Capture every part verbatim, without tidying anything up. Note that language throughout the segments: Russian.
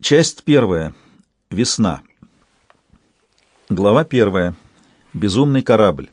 Часть первая. Весна. Глава первая. Безумный корабль.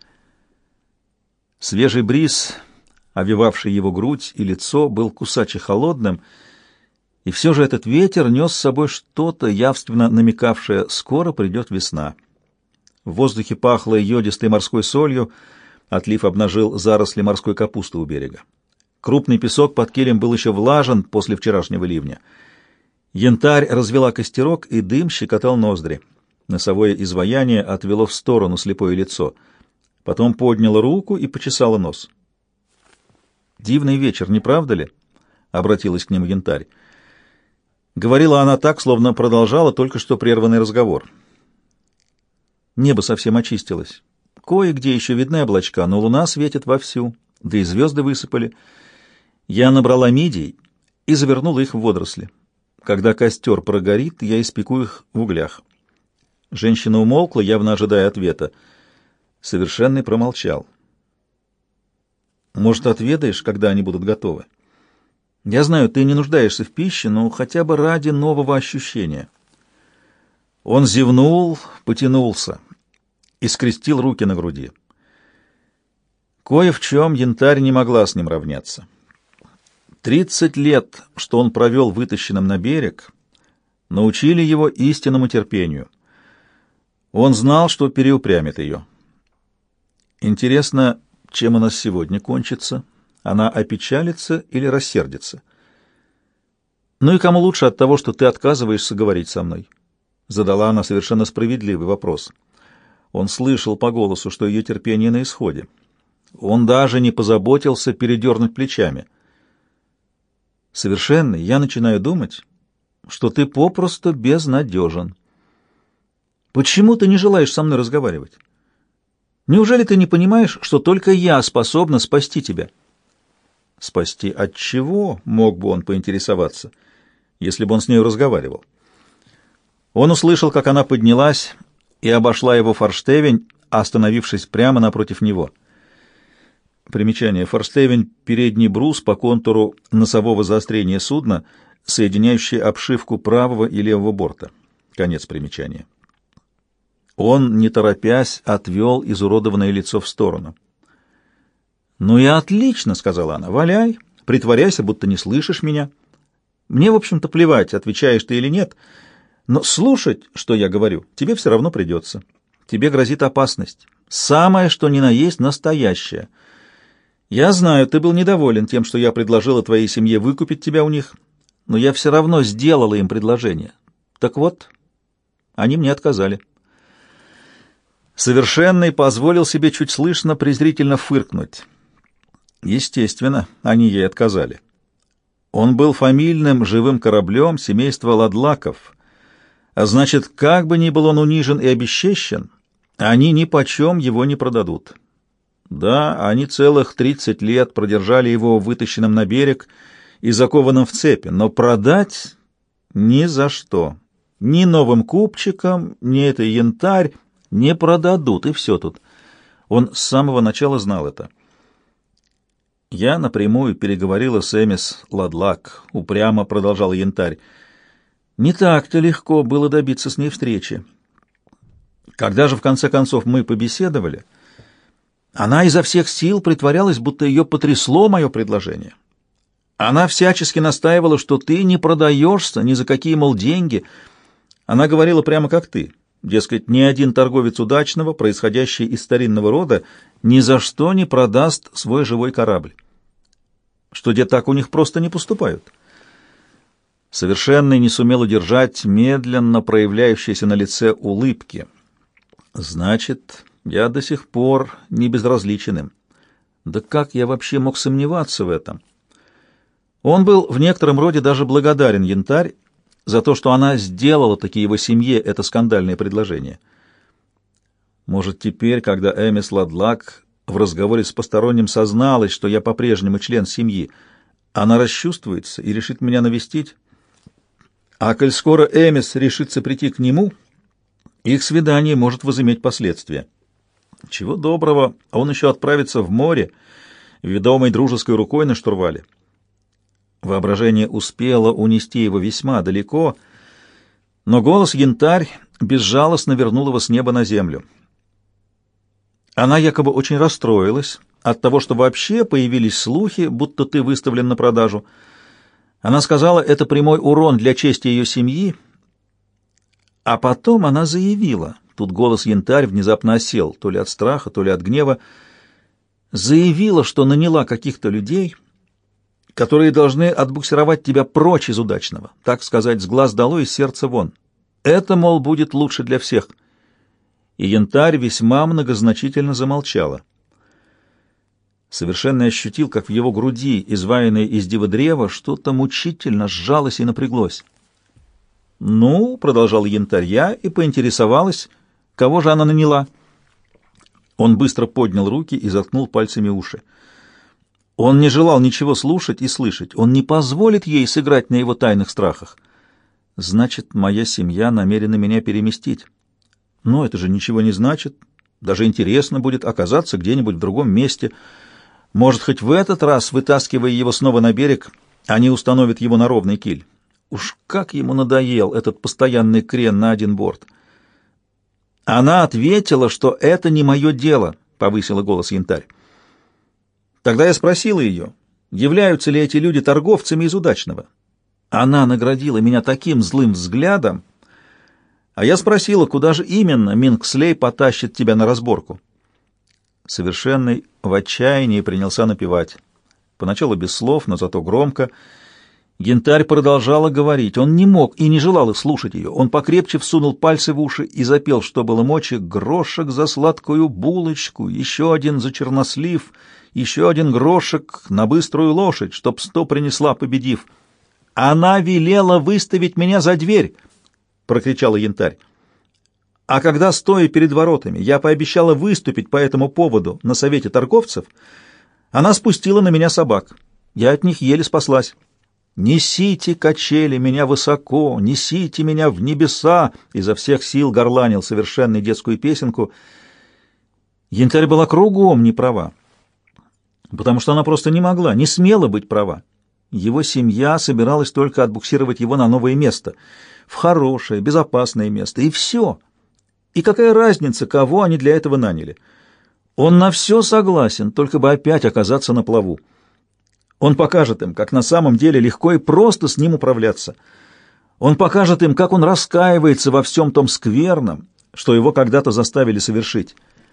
Свежий бриз, овевавший его грудь и лицо, был кусаче холодным, и все же этот ветер нес с собой что-то, явственно намекавшее: скоро придет весна. В воздухе пахло йодистой морской солью, отлив обнажил заросли морской капусты у берега. Крупный песок под килем был еще влажен после вчерашнего ливня. Янтарь развела костерок, и дым щекотал ноздри. Носовое изваяние отвело в сторону слепое лицо. Потом подняла руку и почесала нос. «Дивный вечер, не правда ли?» — обратилась к нему Янтарь. Говорила она так, словно продолжала только что прерванный разговор. Небо совсем очистилось. Кое-где еще видны облачка, но луна светит вовсю, да и звезды высыпали. Я набрала мидий и завернула их в водоросли. Когда костер прогорит, я испеку их в углях. Женщина умолкла, явно ожидая ответа. Совершенный промолчал. «Может, отведаешь, когда они будут готовы? Я знаю, ты не нуждаешься в пище, но хотя бы ради нового ощущения». Он зевнул, потянулся и скрестил руки на груди. Кое в чем Янтарь не могла с ним равняться. Тридцать лет, что он провел вытащенным на берег, научили его истинному терпению. Он знал, что переупрямит ее. Интересно, чем у нас сегодня кончится? Она опечалится или рассердится? Ну и кому лучше от того, что ты отказываешься говорить со мной? Задала она совершенно справедливый вопрос. Он слышал по голосу, что ее терпение на исходе. Он даже не позаботился передернуть плечами. Совершенный, я начинаю думать, что ты попросту безнадежен. Почему ты не желаешь со мной разговаривать? Неужели ты не понимаешь, что только я способна спасти тебя? Спасти от чего, мог бы он поинтересоваться, если бы он с нею разговаривал? Он услышал, как она поднялась и обошла его форштевень, остановившись прямо напротив него. Примечание. Форштевень — передний брус по контуру носового заострения судна, соединяющий обшивку правого и левого борта. Конец примечания. Он, не торопясь, отвел изуродованное лицо в сторону. «Ну и отлично», — сказала она, — «валяй, притворяйся, будто не слышишь меня. Мне, в общем-то, плевать, отвечаешь ты или нет, но слушать, что я говорю, тебе все равно придется. Тебе грозит опасность. Самое, что ни на есть, настоящее. Я знаю, ты был недоволен тем, что я предложила твоей семье выкупить тебя у них, но я все равно сделала им предложение. Так вот, они мне отказали». Совершенный позволил себе чуть слышно презрительно фыркнуть. Естественно, они ей отказали. Он был фамильным живым кораблем семейства Ладлаков, а значит, как бы ни был он унижен и обесчещен, они ни почем его не продадут. Да, они целых тридцать лет продержали его вытащенным на берег и закованным в цепи, но продать ни за что. Ни новым купчикам, ни этой Янтарь не продадут, и все тут. Он с самого начала знал это. Я напрямую переговорила с Эмис Ладлак, упрямо продолжала Янтарь. Не так-то легко было добиться с ней встречи. Когда же в конце концов мы побеседовали, она изо всех сил притворялась, будто ее потрясло мое предложение. Она всячески настаивала, что ты не продаешься ни за какие, мол, деньги. Она говорила прямо как ты. Дескать, ни один торговец удачного, происходящий из старинного рода, ни за что не продаст свой живой корабль. Что, где так у них просто не поступают. Совершенный не сумел удержать медленно проявляющиеся на лице улыбки. Значит, я до сих пор не безразличен им. Да как я вообще мог сомневаться в этом? Он был в некотором роде даже благодарен Янтарь за то, что она сделала таки его семье это скандальное предложение. Может, теперь, когда Эмис Ладлак в разговоре с посторонним созналась, что я по-прежнему член семьи, она расчувствуется и решит меня навестить? А коль скоро Эмис решится прийти к нему, их свидание может возыметь последствия. Чего доброго, он еще отправится в море, ведомой дружеской рукой на штурвале. Воображение успело унести его весьма далеко, Но голос Янтарь безжалостно вернул его с неба на землю. Она якобы очень расстроилась от того, что вообще появились слухи, будто ты выставлен на продажу. Она сказала, это прямой урон для чести ее семьи, а потом она заявила, тут голос Янтарь внезапно осел, то ли от страха, то ли от гнева, заявила, что наняла каких-то людей, которые должны отбуксировать тебя прочь из удачного, так сказать, с глаз долой и с сердца вон. Это, мол, будет лучше для всех. И Янтарь весьма многозначительно замолчала. Совершенно ощутил, как в его груди, изваянное из дива древа, что-то мучительно сжалось и напряглось. «Ну, — продолжал Янтарь, — я и поинтересовалась, кого же она наняла». Он быстро поднял руки и заткнул пальцами уши. Он не желал ничего слушать и слышать. Он не позволит ей сыграть на его тайных страхах. Значит, моя семья намерена меня переместить. Но это же ничего не значит. Даже интересно будет оказаться где-нибудь в другом месте. Может, хоть в этот раз, вытаскивая его снова на берег, они установят его на ровный киль. Уж как ему надоел этот постоянный крен на один борт. Она ответила, что это не мое дело, — повысила голос Янтарь. Тогда я спросила ее, являются ли эти люди торговцами из удачного. Она наградила меня таким злым взглядом, а я спросила, куда же именно Мингслей потащит тебя на разборку. Совершенный в отчаянии принялся напевать. Поначалу без слов, но зато громко. Янтарь продолжала говорить. Он не мог и не желал их слушать ее. Он покрепче всунул пальцы в уши и запел, что было мочи: грошек за сладкую булочку, еще один за чернослив, еще один грошек на быструю лошадь, чтоб сто принесла, победив. «Она велела выставить меня за дверь!» — прокричала Янтарь. «А когда, стоя перед воротами, я пообещала выступить по этому поводу на совете торговцев, она спустила на меня собак. Я от них еле спаслась. «Несите, качели, меня высоко, несите меня в небеса!» Изо всех сил горланил совершенную детскую песенку. Янтарь была кругом не права, потому что она просто не могла, не смела быть права. Его семья собиралась только отбуксировать его на новое место, в хорошее, безопасное место, и все. И какая разница, кого они для этого наняли? Он на все согласен, только бы опять оказаться на плаву. Он покажет им, как на самом деле легко и просто с ним управляться. Он покажет им, как он раскаивается во всем том скверном, что его когда-то заставили совершить.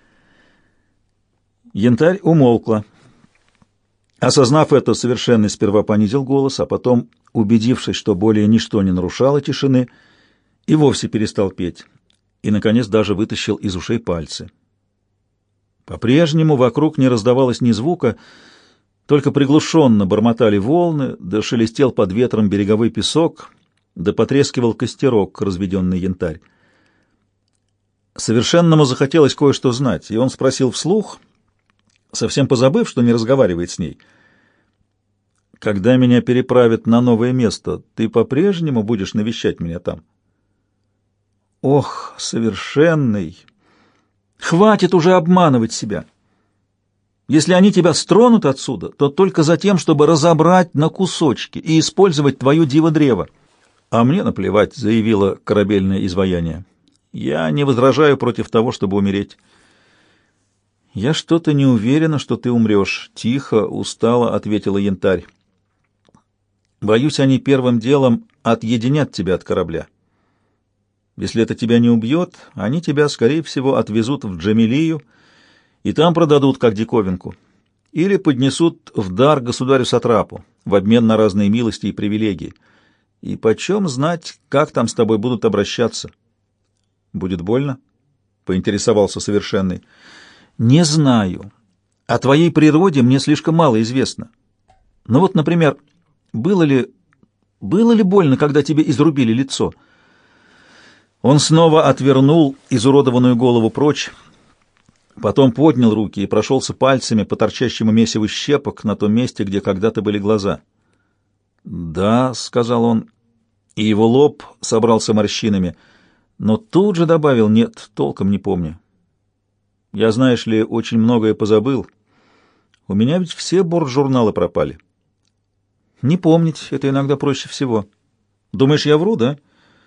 Янтарь умолкла. Осознав это, совершенный сперва понизил голос, а потом, убедившись, что более ничто не нарушало тишины, и вовсе перестал петь, и, наконец, даже вытащил из ушей пальцы. По-прежнему вокруг не раздавалось ни звука, только приглушенно бормотали волны, да шелестел под ветром береговой песок, да потрескивал костерок, разведенный Янтарь. Совершенному захотелось кое-что знать, и он спросил вслух, совсем позабыв, что не разговаривает с ней: «Когда меня переправят на новое место, ты по-прежнему будешь навещать меня там?» «Ох, Совершенный! Хватит уже обманывать себя! Если они тебя стронут отсюда, то только за тем, чтобы разобрать на кусочки и использовать твое диво-древо». «А мне наплевать», — заявило корабельное изваяние. «Я не возражаю против того, чтобы умереть». «Я что-то не уверена, что ты умрешь», — тихо, устало ответила Янтарь. «Боюсь, они первым делом отъединят тебя от корабля. Если это тебя не убьет, они тебя, скорее всего, отвезут в Джамилию и там продадут как диковинку, или поднесут в дар государю-сатрапу в обмен на разные милости и привилегии. И почем знать, как там с тобой будут обращаться?» «Будет больно?» — поинтересовался Совершенный. «Не знаю. О твоей природе мне слишком мало известно. Ну вот, например, было ли... было ли больно, когда тебе изрубили лицо?» Он снова отвернул изуродованную голову прочь, потом поднял руки и прошелся пальцами по торчащему месиву щепок на том месте, где когда-то были глаза. «Да», — сказал он, и его лоб собрался морщинами, но тут же добавил: «Нет, толком не помню. Я, знаешь ли, очень многое позабыл. У меня ведь все борт-журналы пропали». «Не помнить — это иногда проще всего». «Думаешь, я вру, да?»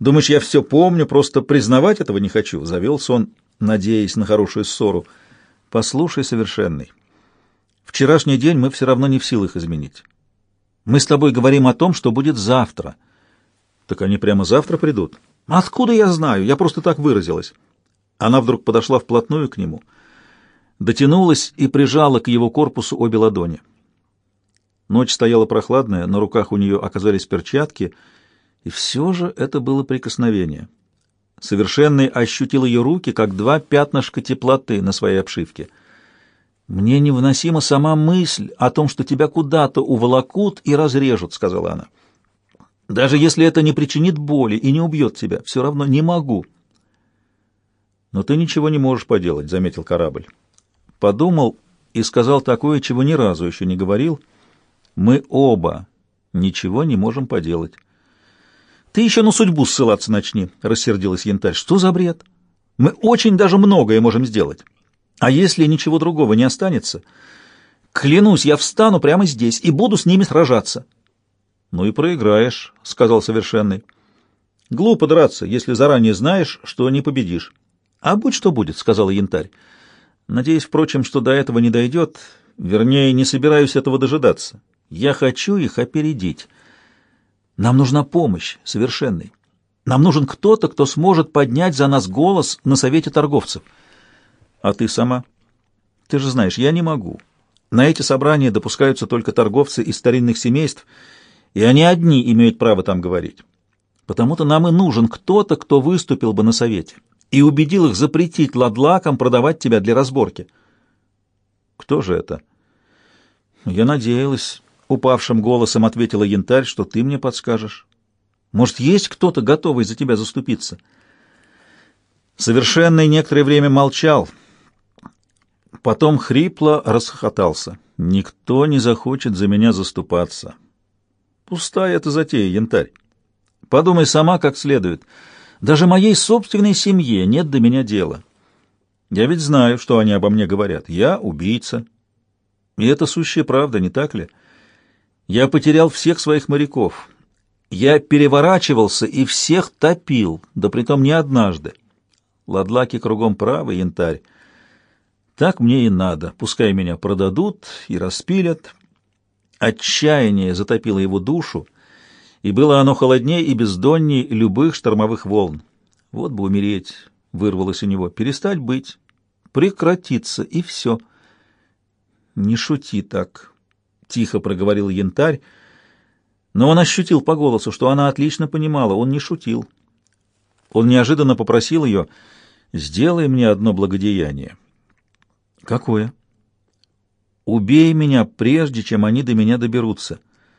Думаешь, я все помню, просто признавать этого не хочу?» — завелся он, надеясь на хорошую ссору. «Послушай, совершенный, вчерашний день мы все равно не в силах изменить. Мы с тобой говорим о том, что будет завтра». «Так они прямо завтра придут?» «Откуда я знаю? Я просто так выразилась». Она вдруг подошла вплотную к нему, дотянулась и прижала к его корпусу обе ладони. Ночь стояла прохладная, на руках у нее оказались перчатки, и все же это было прикосновение. Совершенный ощутил ее руки, как два пятнышка теплоты на своей обшивке. «Мне невыносима сама мысль о том, что тебя куда-то уволокут и разрежут», — сказала она. «Даже если это не причинит боли и не убьет тебя, все равно не могу». «Но ты ничего не можешь поделать», — заметил корабль. Подумал и сказал такое, чего ни разу еще не говорил. «Мы оба ничего не можем поделать». «Ты еще на судьбу ссылаться начни», — рассердилась Янтарь. «Что за бред? Мы очень даже многое можем сделать. А если ничего другого не останется, клянусь, я встану прямо здесь и буду с ними сражаться». «Ну и проиграешь», — сказал Совершенный. «Глупо драться, если заранее знаешь, что не победишь». «А будь что будет», — сказала Янтарь. «Надеюсь, впрочем, что до этого не дойдет. Вернее, не собираюсь этого дожидаться. Я хочу их опередить. Нам нужна помощь, Совершенный. Нам нужен кто-то, кто сможет поднять за нас голос на совете торговцев». «А ты сама? Ты же знаешь, я не могу. На эти собрания допускаются только торговцы из старинных семейств, и они одни имеют право там говорить. Потому-то нам и нужен кто-то, кто выступил бы на совете и убедил их запретить ладлакам продавать тебя для разборки». «Кто же это?» «Я надеялась», — упавшим голосом ответила Янтарь, — «что ты мне подскажешь. Может, есть кто-то, готовый за тебя заступиться?» Совершенный некоторое время молчал, потом хрипло расхохотался. «Никто не захочет за меня заступаться. Пустая эта затея, Янтарь. Подумай сама как следует. Даже моей собственной семье нет до меня дела. Я ведь знаю, что они обо мне говорят. Я убийца. И это сущая правда, не так ли? Я потерял всех своих моряков. Я переворачивался и всех топил, да притом не однажды. Ладлаки кругом правы, Янтарь. Так мне и надо. Пускай меня продадут и распилят». Отчаяние затопило его душу, и было оно холоднее и бездоннее любых штормовых волн. «Вот бы умереть», — вырвалось у него, — «перестать быть, прекратиться, и все». «Не шути так», — тихо проговорил Янтарь, но он ощутил по голосу, что она отлично понимала, он не шутил. Он неожиданно попросил ее: «Сделай мне одно благодеяние». «Какое?» «Убей меня, прежде чем они до меня доберутся».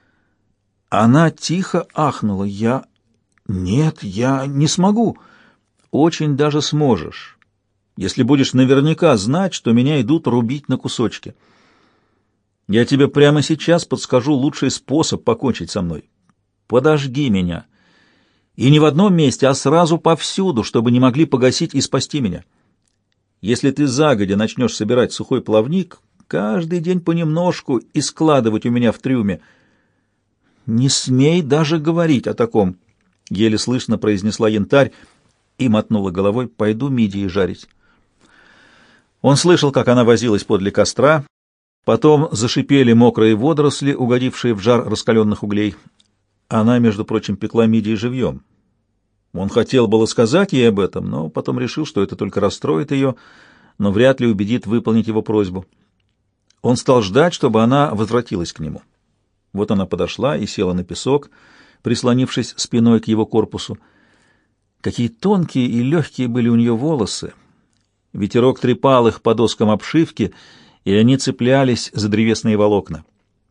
Она тихо ахнула. «Я... Нет, я не смогу». «Очень даже сможешь, если будешь наверняка знать, что меня идут рубить на кусочки. Я тебе прямо сейчас подскажу лучший способ покончить со мной. Подожги меня. И не в одном месте, а сразу повсюду, чтобы не могли погасить и спасти меня. Если ты загодя начнешь собирать сухой плавник, каждый день понемножку и складывать у меня в трюме». «Не смей даже говорить о таком», — еле слышно произнесла Янтарь и мотнула головой. «Пойду мидии жарить». Он слышал, как она возилась подле костра, потом зашипели мокрые водоросли, угодившие в жар раскаленных углей. Она, между прочим, пекла мидии живьем. Он хотел было сказать ей об этом, но потом решил, что это только расстроит ее, но вряд ли убедит выполнить его просьбу. Он стал ждать, чтобы она возвратилась к нему. Вот она подошла и села на песок, прислонившись спиной к его корпусу. Какие тонкие и легкие были у нее волосы! Ветерок трепал их по доскам обшивки, и они цеплялись за древесные волокна.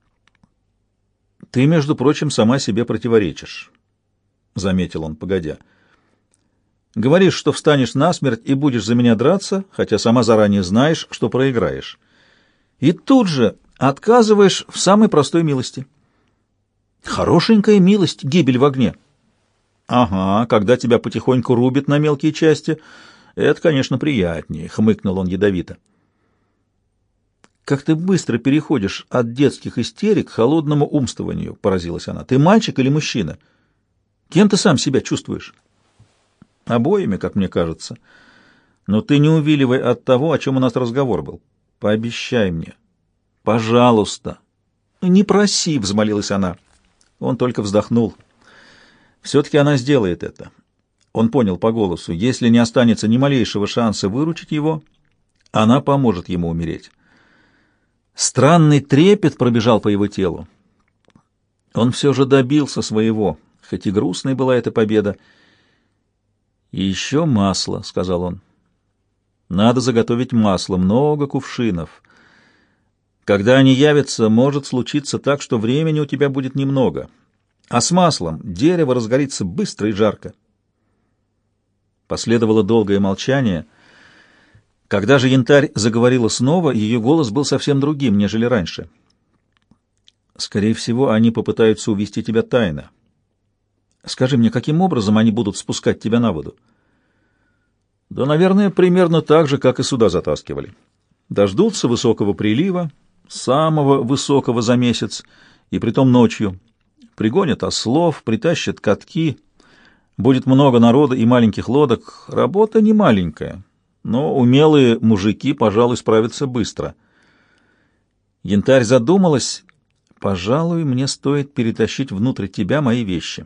«Ты, между прочим, сама себе противоречишь», — заметил он, погодя. «Говоришь, что встанешь насмерть и будешь за меня драться, хотя сама заранее знаешь, что проиграешь. И тут же отказываешь в самой простой милости». «Хорошенькая милость, гибель в огне». «Ага, когда тебя потихоньку рубят на мелкие части, это, конечно, приятнее», — хмыкнул он ядовито. «Как ты быстро переходишь от детских истерик к холодному умствованию», — поразилась она. «Ты мальчик или мужчина? Кем ты сам себя чувствуешь?» Обоими, как мне кажется. Но ты не увиливай от того, о чем у нас разговор был. Пообещай мне. Пожалуйста. Не проси, взмолилась она. Он только вздохнул. Все-таки она сделает это. Он понял по голосу. Если не останется ни малейшего шанса выручить его, она поможет ему умереть. Странный трепет пробежал по его телу. Он все же добился своего, хоть и грустной была эта победа. «И еще масло», — сказал он. «Надо заготовить масло, много кувшинов. Когда они явятся, может случиться так, что времени у тебя будет немного. А с маслом дерево разгорится быстро и жарко». Последовало долгое молчание. Когда же Янтарь заговорила снова, ее голос был совсем другим, нежели раньше. «Скорее всего, они попытаются увести тебя тайно. Скажи мне, каким образом они будут спускать тебя на воду?» «Да, наверное, примерно так же, как и сюда затаскивали. Дождутся высокого прилива, самого высокого за месяц, и притом ночью. Пригонят ослов, притащат катки. Будет много народа и маленьких лодок. Работа не маленькая, но умелые мужики, пожалуй, справятся быстро». Янтарь задумалась. «Пожалуй, мне стоит перетащить внутрь тебя мои вещи.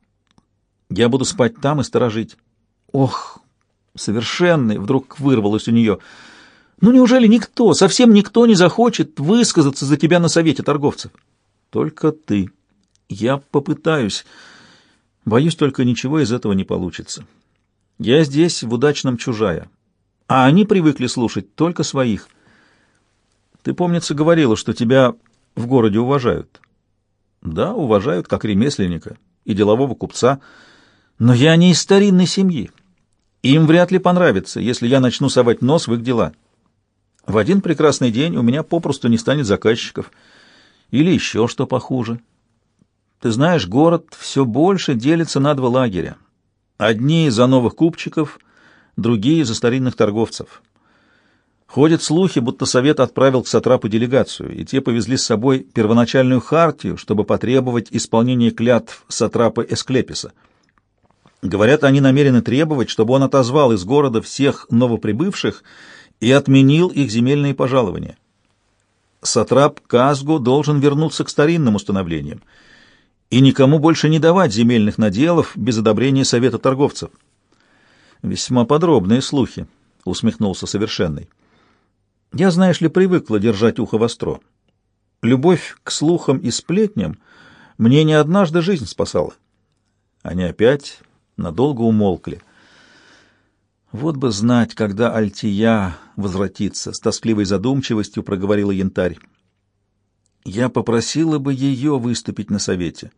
Я буду спать там и сторожить». «Ох, совершенный!» — вдруг вырвалось у нее. «Ну неужели никто, совсем никто не захочет высказаться за тебя на совете торговцев?» «Только ты. Я попытаюсь. Боюсь, только ничего из этого не получится. Я здесь в удачном чужая, а они привыкли слушать только своих. Ты, помнится, говорила, что тебя в городе уважают». «Да, уважают, как ремесленника и делового купца. Но я не из старинной семьи. Им вряд ли понравится, если я начну совать нос в их дела. В один прекрасный день у меня попросту не станет заказчиков. Или еще что похуже. Ты знаешь, город все больше делится на два лагеря. Одни за новых купчиков, другие за старинных торговцев. Ходят слухи, будто совет отправил к сатрапу делегацию, и те повезли с собой первоначальную хартию, чтобы потребовать исполнения клятв сатрапа Эсклеписа. Говорят, они намерены требовать, чтобы он отозвал из города всех новоприбывших и отменил их земельные пожалования. Сатрап Казгу должен вернуться к старинным установлениям и никому больше не давать земельных наделов без одобрения совета торговцев. «Весьма подробные слухи», — усмехнулся Совершенный. «Я, знаешь ли, привыкла держать ухо востро. Любовь к слухам и сплетням мне не однажды жизнь спасала». Они опять надолго умолкли. «Вот бы знать, когда Альтия возвратится», — с тоскливой задумчивостью проговорила Янтарь. «Я попросила бы ее выступить на совете».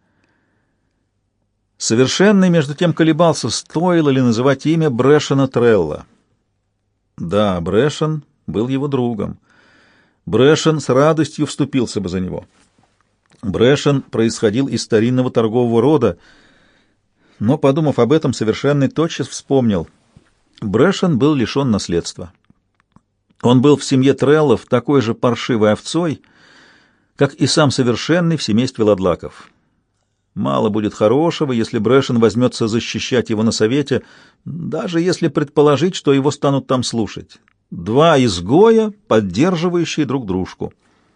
Совершенный, между тем, колебался, стоило ли называть имя Брэшена Трелла. Да, Брэшен был его другом. Брэшен с радостью вступился бы за него. Брэшен происходил из старинного торгового рода, но, подумав об этом, Совершенный тотчас вспомнил. Брэшен был лишен наследства. Он был в семье Треллов такой же паршивой овцой, как и сам Совершенный в семействе Ладлаков. Мало будет хорошего, если Брэшен возьмется защищать его на совете, даже если предположить, что его станут там слушать. Два изгоя, поддерживающие друг дружку.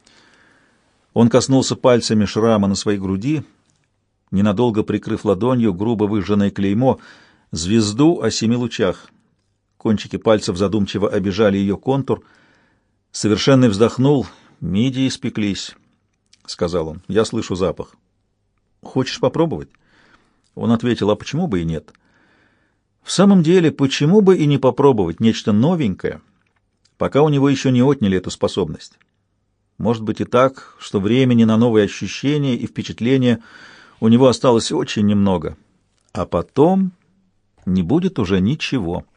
Он коснулся пальцами шрама на своей груди, ненадолго прикрыв ладонью грубо выжженное клеймо, звезду о семи лучах. Кончики пальцев задумчиво обижали ее контур. Совершенный вздохнул. «Мидии испеклись», — сказал он. «Я слышу запах». «Хочешь попробовать?» Он ответил: «А почему бы и нет?» В самом деле, почему бы и не попробовать нечто новенькое, пока у него еще не отняли эту способность? Может быть и так, что времени на новые ощущения и впечатления у него осталось очень немного, а потом не будет уже ничего.